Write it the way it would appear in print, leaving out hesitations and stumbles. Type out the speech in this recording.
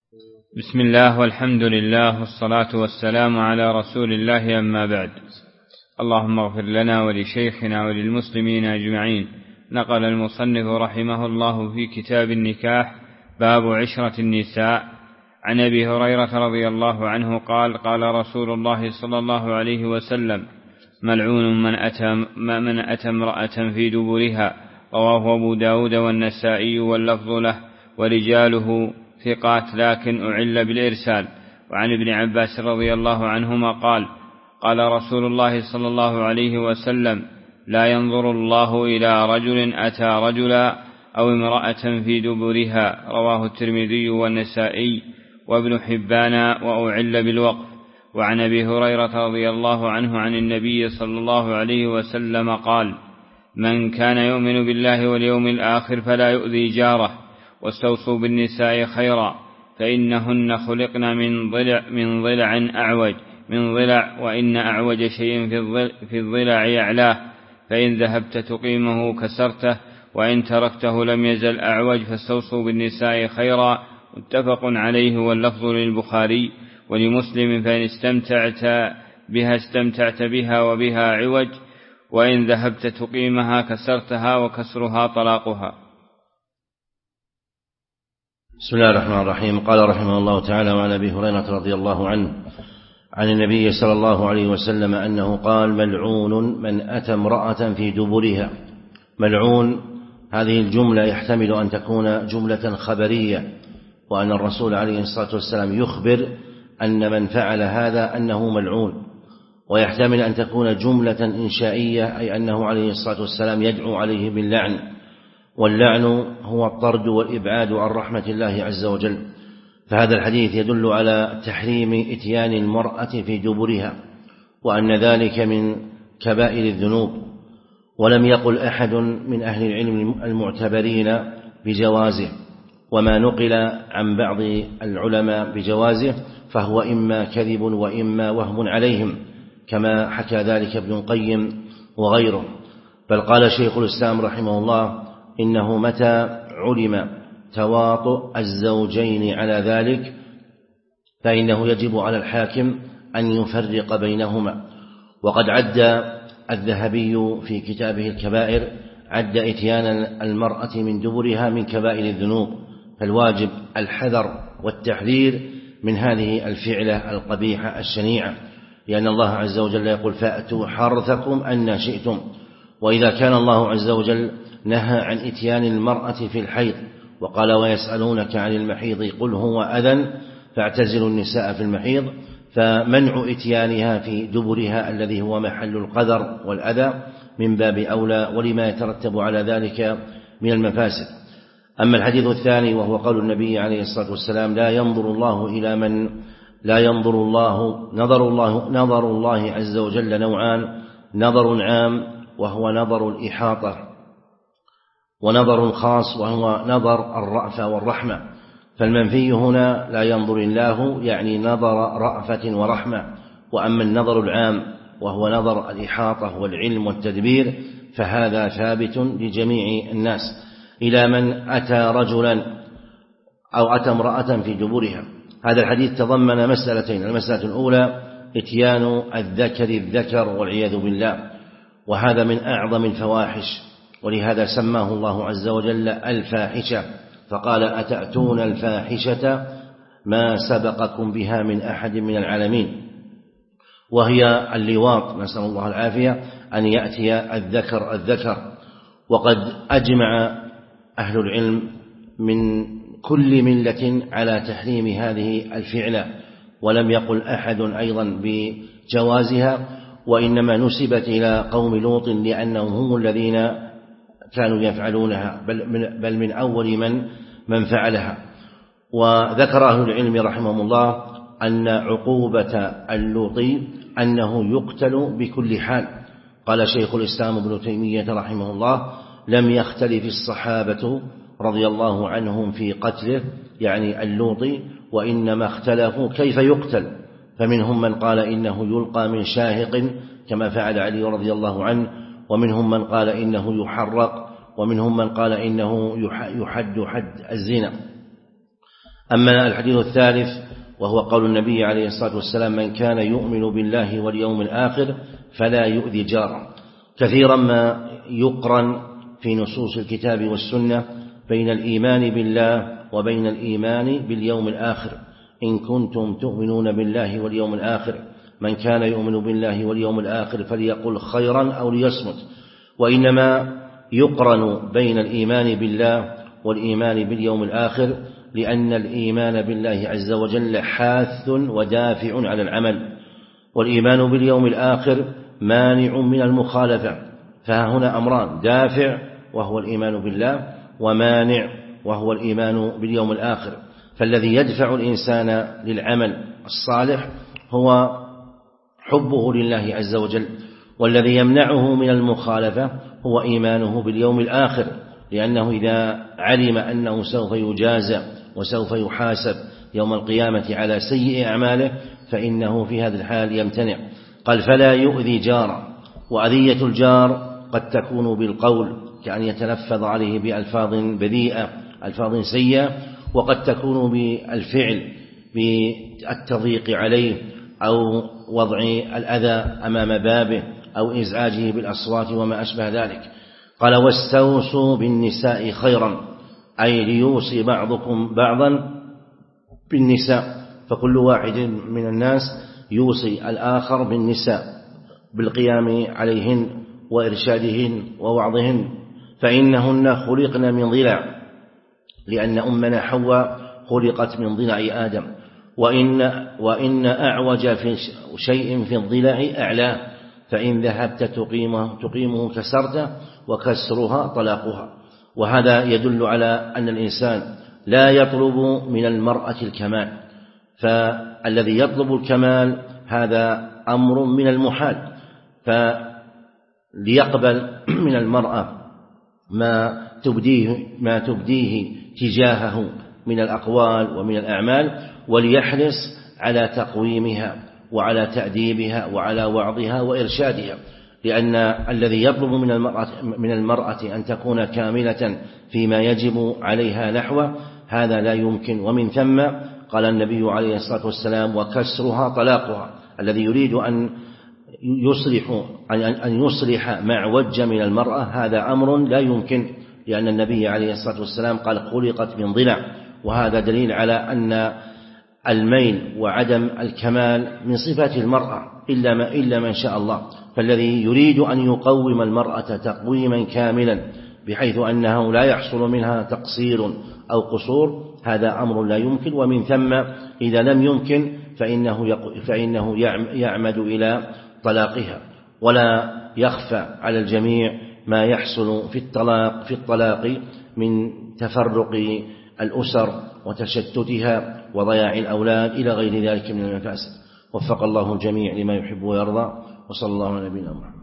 بسم الله والحمد لله والصلاة والسلام على رسول الله، أما بعد. اللهم اغفر لنا ولشيخنا وللمسلمين أجمعين. نقل المصنف رحمه الله في كتاب النكاح باب عشرة النساء عن أبي هريرة رضي الله عنه قال: قال رسول الله صلى الله عليه وسلم: ملعون من أتى امرأة في دبرها. رواه أبو داود والنسائي واللفظ له ورجاله ثقات لكن أعل بالإرسال. وعن ابن عباس رضي الله عنهما قال: قال رسول الله صلى الله عليه وسلم: لا ينظر الله إلى رجل أتى رجلا أو امرأة في دبرها. رواه الترمذي والنسائي وابن حبان وأعل بالوقف. وعن أبي هريرة رضي الله عنه عن النبي صلى الله عليه وسلم قال: من كان يؤمن بالله واليوم الآخر فلا يؤذي جاره، واستوصوا بالنساء خيرا، فإنهن خلقن من ضلع أعوج من ضلع، وإن أعوج شيء في الضلع يعلاه، فإن ذهبت تقيمه كسرته، وإن تركته لم يزل أعوج، فاستوصوا بالنساء خيرا. متفق عليه، واللفظ للبخاري ولمسلم: فإن استمتعت بها وبها عوج، وإن ذهبت تقيمها كسرتها، وكسرها طلاقها. بسم الله الرحمن الرحيم. قال رحمه الله تعالى: وعن أبي هريرة رضي الله عنه عن النبي صلى الله عليه وسلم أنه قال: ملعون من أتى امرأة في دبرها. ملعون، هذه الجملة يحتمل أن تكون جملة خبرية، وأن الرسول عليه الصلاة والسلام يخبر أن من فعل هذا أنه ملعون، ويحتمل أن تكون جملة إنشائية، أي أنه عليه الصلاة والسلام يدعو عليه باللعن، واللعن هو الطرد والإبعاد عن رحمة الله عز وجل. فهذا الحديث يدل على تحريم إتيان المرأة في دبرها، وأن ذلك من كبائر الذنوب. ولم يقل أحد من أهل العلم المعتبرين بجوازه، وما نقل عن بعض العلماء بجوازه فهو إما كذب وإما وهم عليهم، كما حكى ذلك ابن القيم وغيره. بل قال شيخ الإسلام رحمه الله: إنه متى علم تواطؤ الزوجين على ذلك فإنه يجب على الحاكم أن يفرق بينهما. وقد عد الذهبي في كتابه الكبائر عد إتيان المرأة من دبرها من كبائر الذنوب، فالواجب الحذر والتحذير من هذه الفعلة القبيحة الشنيعة، لأن الله عز وجل يقول: فأتوا حرثكم أن شئتم. وإذا كان الله عز وجل نهى عن إتيان المرأة في الحيض وقال: ويسألونك عن المحيض قل هو أذى فاعتزلوا النساء في المحيض، فمنع إتيانها في دبرها الذي هو محل القذر والأذى من باب أولى، ولما يترتب على ذلك من المفاسد. أما الحديث الثاني وهو قول النبي عليه الصلاة والسلام: نظر الله عز وجل نوعان: نظر عام وهو نظر الإحاطة، ونظر خاص وهو نظر الرأفة والرحمة. فالمنفي هنا لا ينظر الله يعني نظر رأفة ورحمة. وأما النظر العام وهو نظر الإحاطة والعلم والتدبير فهذا ثابت لجميع الناس. إلى من أتى رجلا أو أتى امرأة في دبرها. هذا الحديث تضمن مسألتين: المسألة الأولى إتيان الذكر والعياذ بالله، وهذا من أعظم الفواحش، ولهذا سماه الله عز وجل الفاحشة، فقال: أتأتون الفاحشة ما سبقكم بها من أحد من العالمين، وهي اللواط، نسأل الله العافية، أن يأتي الذكر. وقد أجمع أهل العلم من كل ملة على تحريم هذه الفعلة، ولم يقل أحد أيضا بجوازها، وإنما نسبت إلى قوم لوط لأنهم هم الذين كانوا يفعلونها، بل من أول من فعلها. وذكر أهل العلم رحمهم الله أن عقوبة اللوطي أنه يقتل بكل حال. قال شيخ الإسلام ابن تيمية رحمه الله: لم يختلف الصحابة رضي الله عنهم في قتله، يعني اللوطي، وإنما اختلفوا كيف يقتل، فمنهم من قال إنه يلقى من شاهق كما فعل علي رضي الله عنه، ومنهم من قال إنه يحرق، ومنهم من قال إنه يحد حد الزنا. أما الحديث الثالث وهو قول النبي عليه الصلاة والسلام: من كان يؤمن بالله واليوم الآخر فلا يؤذي جاره. كثيرا ما يقرن في نصوص الكتاب والسنة بين الإيمان بالله وبين الإيمان باليوم الآخر: إن كنتم تؤمنون بالله واليوم الآخر، من كان يؤمن بالله واليوم الآخر فليقل خيرا أو ليصمت. وإنما يقرن بين الإيمان بالله والإيمان باليوم الآخر لأن الإيمان بالله عز وجل حاث ودافع على العمل، والإيمان باليوم الآخر مانع من المخالفة. فهنا أمران: دافع وهو الإيمان بالله، ومانع وهو الإيمان باليوم الآخر. فالذي يدفع الإنسان للعمل الصالح هو حبه لله عز وجل، والذي يمنعه من المخالفة هو إيمانه باليوم الآخر، لأنه إذا علم أنه سوف يجازى وسوف يحاسب يوم القيامة على سيء أعماله فإنه في هذا الحال يمتنع. قال: فلا يؤذي جاره. وأذية الجار قد تكون بالقول، كأن يتلفظ عليه بألفاظ بذيئة، ألفاظ سيئة، وقد تكون بالفعل، بالتضييق عليه أو وضع الأذى أمام بابه أو إزعاجه بالأصوات وما أشبه ذلك. قال: واستوصوا بالنساء خيرا، أي ليوصي بعضكم بعضا بالنساء، فكل واحد من الناس يوصي الآخر بالنساء بالقيام عليهن وإرشادهن ووعظهن، فإنهن خلقن من ضلع، لأن أمنا حواء خلقت من ضلع آدم، وإن أعوج في شيء في الضلع أعلاه، فإن ذهبت تقيمه كسرته، وكسرها طلاقها. وهذا يدل على أن الإنسان لا يطلب من المرأة الكمال، فالذي يطلب الكمال هذا أمر من المحال، فليقبل من المرأة ما تبديه تجاهه من الأقوال ومن الأعمال، وليحرص على تقويمها وعلى تأديبها وعلى وعظها وإرشادها، لأن الذي يطلب من المرأة أن تكون كاملة فيما يجب عليها نحوه هذا لا يمكن. ومن ثم قال النبي عليه الصلاة والسلام: وكسرها طلاقها. الذي يريد أن يصلح معوج من المرأة هذا أمر لا يمكن، لأن النبي عليه الصلاة والسلام قال: خلقت من ضلع. وهذا دليل على أن الميل وعدم الكمال من صفات المرأة إلا من شاء الله. فالذي يريد أن يقوم المرأة تقويما كاملا بحيث أنه لا يحصل منها تقصير أو قصور هذا أمر لا يمكن. ومن ثم إذا لم يمكن فإنه يعمد إلى طلاقها. ولا يخفى على الجميع ما يحصل في الطلاق من تفرق الأسر وتشتتها وضياع الأولاد إلى غير ذلك من المفاسد. وفق الله الجميع لما يحب ويرضى، وصلى الله على نبينا محمد.